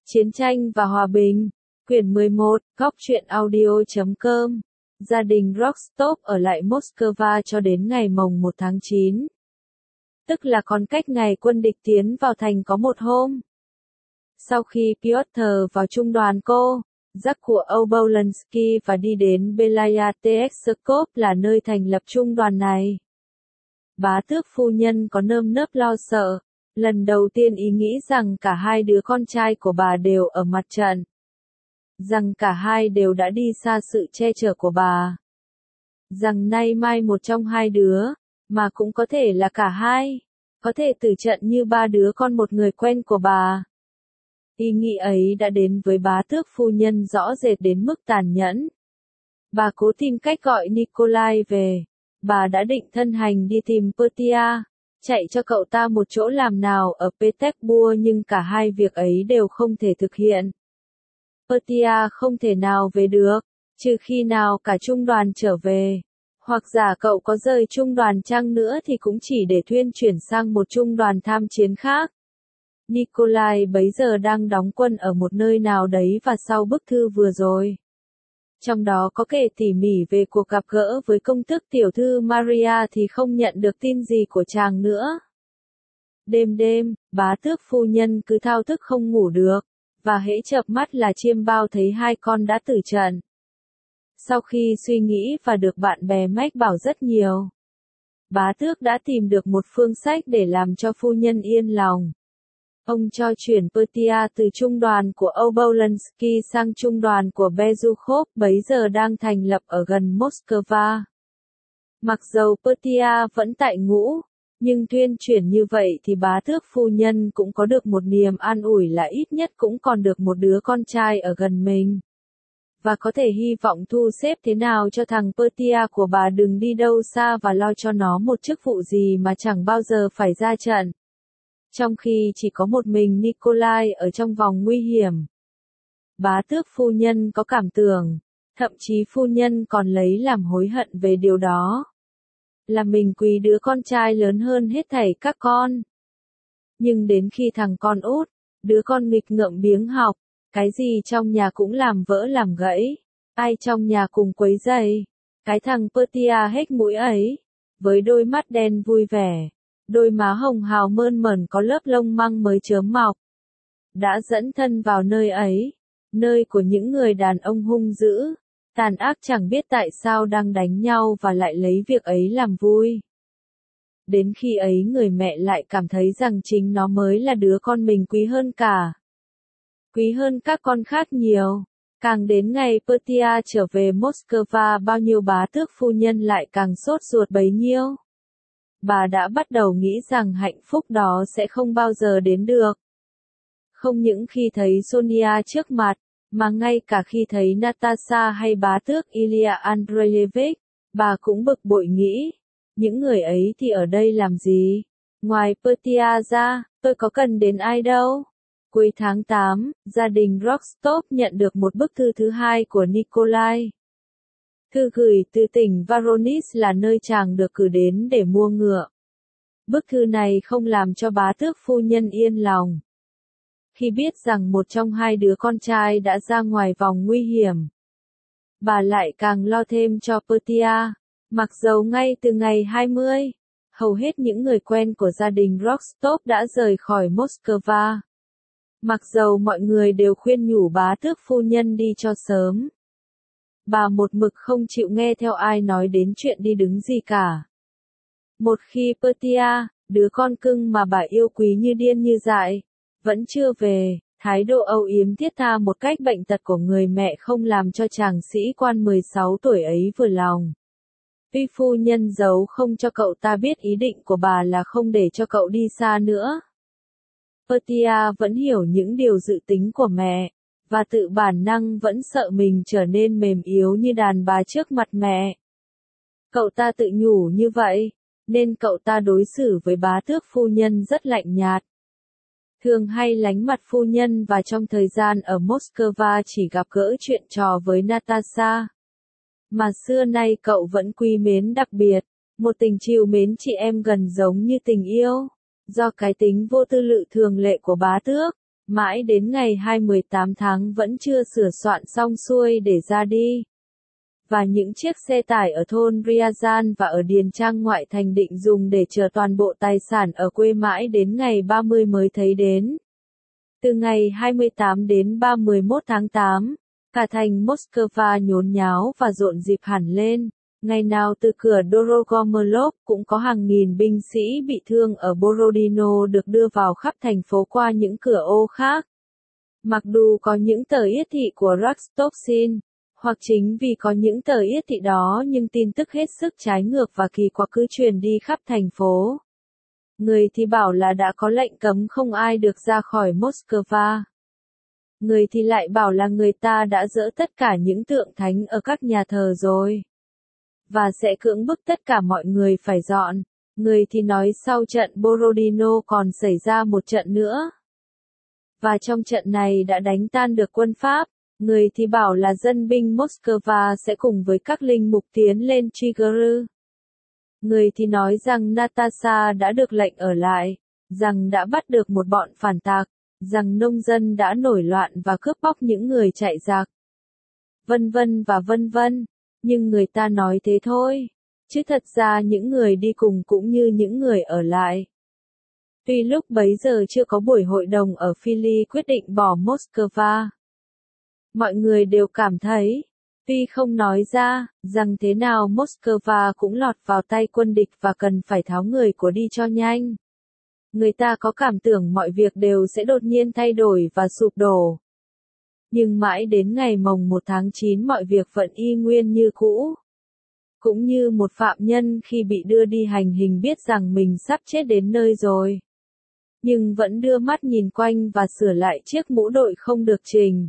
Chiến tranh và hòa bình. Quyển 11, góc truyện audio.com. Gia đình Rostov ở lại Moscow cho đến ngày mồng 1 tháng 9. Tức là còn cách ngày quân địch tiến vào thành có một hôm. Sau khi Piotr vào trung đoàn Kozak của Obolensky và đi đến Belaya Tskov là nơi thành lập trung đoàn này, bá tước phu nhân có nơm nớp lo sợ. Lần đầu tiên ý nghĩ rằng cả hai đứa con trai của bà đều ở mặt trận. Rằng cả hai đều đã đi xa sự che chở của bà. Rằng nay mai một trong hai đứa, mà cũng có thể là cả hai, có thể tử trận như ba đứa con một người quen của bà. Ý nghĩ ấy đã đến với bá tước phu nhân rõ rệt đến mức tàn nhẫn. Bà cố tìm cách gọi Nikolai về. Bà đã định thân hành đi tìm Petia, chạy cho cậu ta một chỗ làm nào ở Petersburg, nhưng cả hai việc ấy đều không thể thực hiện. Petia không thể nào về được, trừ khi nào cả trung đoàn trở về. Hoặc giả cậu có rời trung đoàn chăng nữa thì cũng chỉ để thuyên chuyển sang một trung đoàn tham chiến khác. Nikolai bấy giờ đang đóng quân ở một nơi nào đấy và sau bức thư vừa rồi, trong đó có kể tỉ mỉ về cuộc gặp gỡ với công tước tiểu thư Maria, thì không nhận được tin gì của chàng nữa. Đêm đêm, bá tước phu nhân cứ thao thức không ngủ được, và hễ chợp mắt là chiêm bao thấy hai con đã tử trận. Sau khi suy nghĩ và được bạn bè mách bảo rất nhiều, bá tước đã tìm được một phương sách để làm cho phu nhân yên lòng. Ông cho chuyển Petia từ trung đoàn của Obolensky sang trung đoàn của Bezukhov, bấy giờ đang thành lập ở gần Moscow. Mặc dầu Petia vẫn tại ngũ, nhưng thuyên chuyển như vậy thì bá tước phu nhân cũng có được một niềm an ủi là ít nhất cũng còn được một đứa con trai ở gần mình. Và có thể hy vọng thu xếp thế nào cho thằng Petia của bà đừng đi đâu xa và lo cho nó một chức vụ gì mà chẳng bao giờ phải ra trận. Trong khi chỉ có một mình Nikolai ở trong vòng nguy hiểm. Bá tước phu nhân có cảm tưởng, thậm chí phu nhân còn lấy làm hối hận về điều đó. Là mình quý đứa con trai lớn hơn hết thảy các con. Nhưng đến khi thằng con út, đứa con nghịch ngợm biếng học, cái gì trong nhà cũng làm vỡ làm gãy, ai trong nhà cùng quấy rầy, cái thằng Petia hết mũi ấy, với đôi mắt đen vui vẻ, đôi má hồng hào mơn mởn có lớp lông măng mới chớm mọc, đã dẫn thân vào nơi ấy, nơi của những người đàn ông hung dữ, tàn ác chẳng biết tại sao đang đánh nhau và lại lấy việc ấy làm vui. Đến khi ấy người mẹ lại cảm thấy rằng chính nó mới là đứa con mình quý hơn cả. Quý hơn các con khác nhiều. Càng đến ngày Petia trở về Moscow, bao nhiêu bá tước phu nhân lại càng sốt ruột bấy nhiêu. Bà đã bắt đầu nghĩ rằng hạnh phúc đó sẽ không bao giờ đến được. Không những khi thấy Sonia trước mặt, mà ngay cả khi thấy Natasha hay bá tước Ilya Andreyevich, bà cũng bực bội nghĩ, những người ấy thì ở đây làm gì? Ngoài Petia ra, tôi có cần đến ai đâu? Cuối tháng 8, gia đình Rostov nhận được một bức thư thứ hai của Nikolai. Thư gửi từ tỉnh Voronezh là nơi chàng được cử đến để mua ngựa. Bức thư này không làm cho bá tước phu nhân yên lòng. Khi biết rằng một trong hai đứa con trai đã ra ngoài vòng nguy hiểm, bà lại càng lo thêm cho Petia. Mặc dầu ngay từ ngày 20, hầu hết những người quen của gia đình Rostov đã rời khỏi Moscow. Mặc dầu mọi người đều khuyên nhủ bá tước phu nhân đi cho sớm, bà một mực không chịu nghe theo ai nói đến chuyện đi đứng gì cả. Một khi Petia, đứa con cưng mà bà yêu quý như điên như dại, vẫn chưa về, thái độ âu yếm thiết tha một cách bệnh tật của người mẹ không làm cho chàng sĩ quan 16 tuổi ấy vừa lòng. Tuy phu nhân giấu không cho cậu ta biết ý định của bà là không để cho cậu đi xa nữa. Petia vẫn hiểu những điều dự tính của mẹ, và tự bản năng vẫn sợ mình trở nên mềm yếu như đàn bà trước mặt mẹ. Cậu ta tự nhủ như vậy, nên cậu ta đối xử với bá tước phu nhân rất lạnh nhạt. Thường hay lánh mặt phu nhân và trong thời gian ở Moscow chỉ gặp gỡ chuyện trò với Natasha. Mà xưa nay cậu vẫn quý mến đặc biệt, một tình trìu mến chị em gần giống như tình yêu. Do cái tính vô tư lự thường lệ của bá tước, Mãi đến ngày 28 tháng vẫn chưa sửa soạn xong xuôi để ra đi. Và những chiếc xe tải ở thôn Ryazan và ở Điền Trang ngoại thành định dùng để chở toàn bộ tài sản ở quê mãi đến ngày 30 mới thấy đến. Từ ngày 28 đến 31 tháng 8, cả thành Moscow nhốn nháo và rộn dịp hẳn lên. Ngày nào từ cửa Dorogomolov cũng có hàng nghìn binh sĩ bị thương ở Borodino được đưa vào khắp thành phố qua những cửa ô khác. Mặc dù có những tờ yết thị của Rostov-Chin, hoặc chính vì có những tờ yết thị đó nhưng tin tức hết sức trái ngược và kỳ quặc cứ truyền đi khắp thành phố. Người thì bảo là đã có lệnh cấm không ai được ra khỏi Moscow. Người thì lại bảo là người ta đã dỡ tất cả những tượng thánh ở các nhà thờ rồi. Và sẽ cưỡng bức tất cả mọi người phải dọn. Người thì nói sau trận Borodino còn xảy ra một trận nữa. Và trong trận này đã đánh tan được quân Pháp. Người thì bảo là dân binh Moscow sẽ cùng với các linh mục tiến lên Chigurh. Người thì nói rằng Natasha đã được lệnh ở lại, rằng đã bắt được một bọn phản tạc, rằng nông dân đã nổi loạn và cướp bóc những người chạy giặc. Vân vân và vân vân. Nhưng người ta nói thế thôi, chứ thật ra những người đi cùng cũng như những người ở lại. Tuy lúc bấy giờ chưa có buổi hội đồng ở Philly quyết định bỏ Moscow. Mọi người đều cảm thấy, tuy không nói ra, rằng thế nào Moscow cũng lọt vào tay quân địch và cần phải tháo người của đi cho nhanh. Người ta có cảm tưởng mọi việc đều sẽ đột nhiên thay đổi và sụp đổ. Nhưng mãi đến ngày mồng 1 tháng 9 mọi việc vẫn y nguyên như cũ. Cũng như một phạm nhân khi bị đưa đi hành hình biết rằng mình sắp chết đến nơi rồi. Nhưng vẫn đưa mắt nhìn quanh và sửa lại chiếc mũ đội không được chỉnh.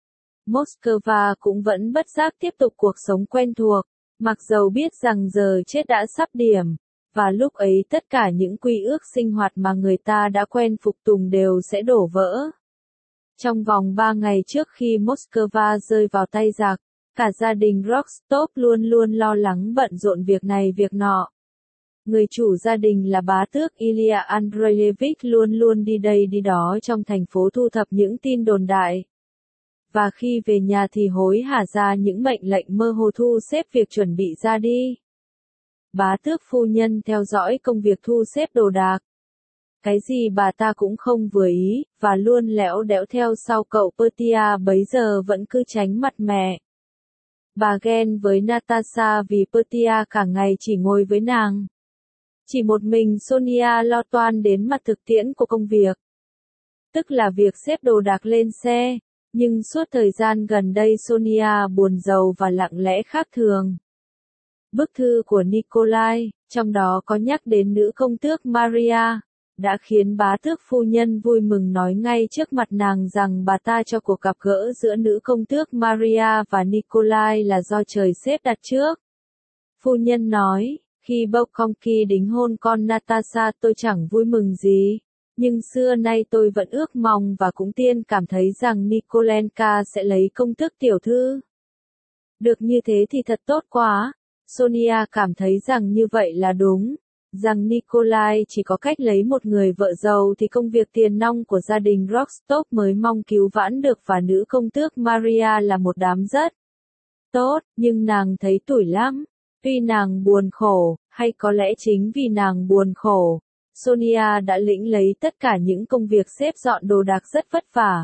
Moscow cũng vẫn bất giác tiếp tục cuộc sống quen thuộc, mặc dầu biết rằng giờ chết đã sắp điểm, và lúc ấy tất cả những quy ước sinh hoạt mà người ta đã quen phục tùng đều sẽ đổ vỡ. Trong vòng 3 ngày trước khi Moscow rơi vào tay giặc, cả gia đình Rostov luôn luôn lo lắng bận rộn việc này việc nọ. Người chủ gia đình là bá tước Ilya Andreyevich luôn luôn đi đây đi đó trong thành phố thu thập những tin đồn đại. Và khi về nhà thì hối hả ra những mệnh lệnh mơ hồ thu xếp việc chuẩn bị ra đi. Bá tước phu nhân theo dõi công việc thu xếp đồ đạc. Cái gì bà ta cũng không vừa ý, và luôn lẽo đẽo theo sau cậu Petia bấy giờ vẫn cứ tránh mặt mẹ. Bà ghen với Natasha vì Petia cả ngày chỉ ngồi với nàng. Chỉ một mình Sonia lo toan đến mặt thực tiễn của công việc. Tức là việc xếp đồ đạc lên xe, nhưng suốt thời gian gần đây Sonia buồn rầu và lặng lẽ khác thường. Bức thư của Nikolai, trong đó có nhắc đến nữ công tước Maria, đã khiến bá tước phu nhân vui mừng nói ngay trước mặt nàng rằng bà ta cho cuộc gặp gỡ giữa nữ công tước Maria và Nikolai là do trời xếp đặt trước. Phu nhân nói, khi Bolkonki đính hôn con Natasha tôi chẳng vui mừng gì, nhưng xưa nay tôi vẫn ước mong và cũng tiên cảm thấy rằng Nikolenka sẽ lấy công tước tiểu thư. Được như thế thì thật tốt quá. Sonia cảm thấy rằng như vậy là đúng, rằng Nikolai chỉ có cách lấy một người vợ giàu thì công việc tiền nong của gia đình Rostov mới mong cứu vãn được và nữ công tước Maria là một đám rất tốt, nhưng nàng thấy tủi lắm. Tuy nàng buồn khổ, hay có lẽ chính vì nàng buồn khổ, Sonia đã lĩnh lấy tất cả những công việc xếp dọn đồ đạc rất vất vả.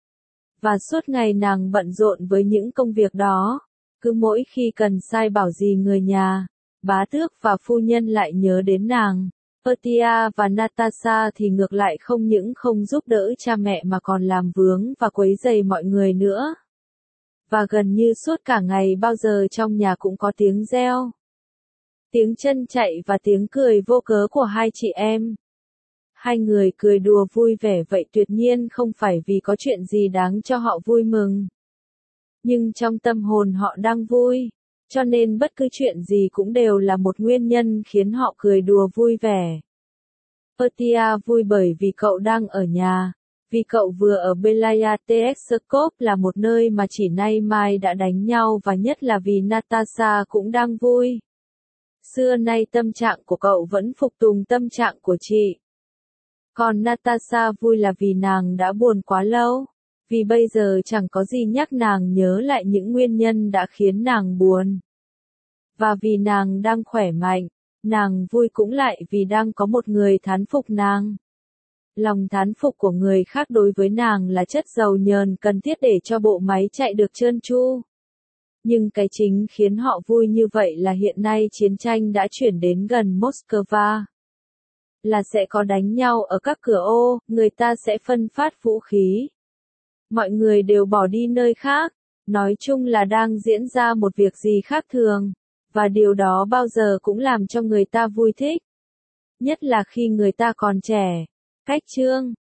Và suốt ngày nàng bận rộn với những công việc đó. Cứ mỗi khi cần sai bảo gì người nhà, bá tước và phu nhân lại nhớ đến nàng. Petia và Natasha thì ngược lại không những không giúp đỡ cha mẹ mà còn làm vướng và quấy rầy mọi người nữa. Và gần như suốt cả ngày bao giờ trong nhà cũng có tiếng reo, tiếng chân chạy và tiếng cười vô cớ của hai chị em. Hai người cười đùa vui vẻ vậy tuyệt nhiên không phải vì có chuyện gì đáng cho họ vui mừng. Nhưng trong tâm hồn họ đang vui, cho nên bất cứ chuyện gì cũng đều là một nguyên nhân khiến họ cười đùa vui vẻ. Petia vui bởi vì cậu đang ở nhà, vì cậu vừa ở Belaya Tskop là một nơi mà chỉ nay mai đã đánh nhau và nhất là vì Natasha cũng đang vui. Xưa nay tâm trạng của cậu vẫn phục tùng tâm trạng của chị. Còn Natasha vui là vì nàng đã buồn quá lâu. Vì bây giờ chẳng có gì nhắc nàng nhớ lại những nguyên nhân đã khiến nàng buồn. Và vì nàng đang khỏe mạnh, nàng vui cũng lại vì đang có một người thán phục nàng. Lòng thán phục của người khác đối với nàng là chất dầu nhờn cần thiết để cho bộ máy chạy được trơn tru. Nhưng cái chính khiến họ vui như vậy là hiện nay chiến tranh đã chuyển đến gần Moscow. Là sẽ có đánh nhau ở các cửa ô, người ta sẽ phân phát vũ khí. Mọi người đều bỏ đi nơi khác, nói chung là đang diễn ra một việc gì khác thường, và điều đó bao giờ cũng làm cho người ta vui thích. Nhất là khi người ta còn trẻ. Cách chương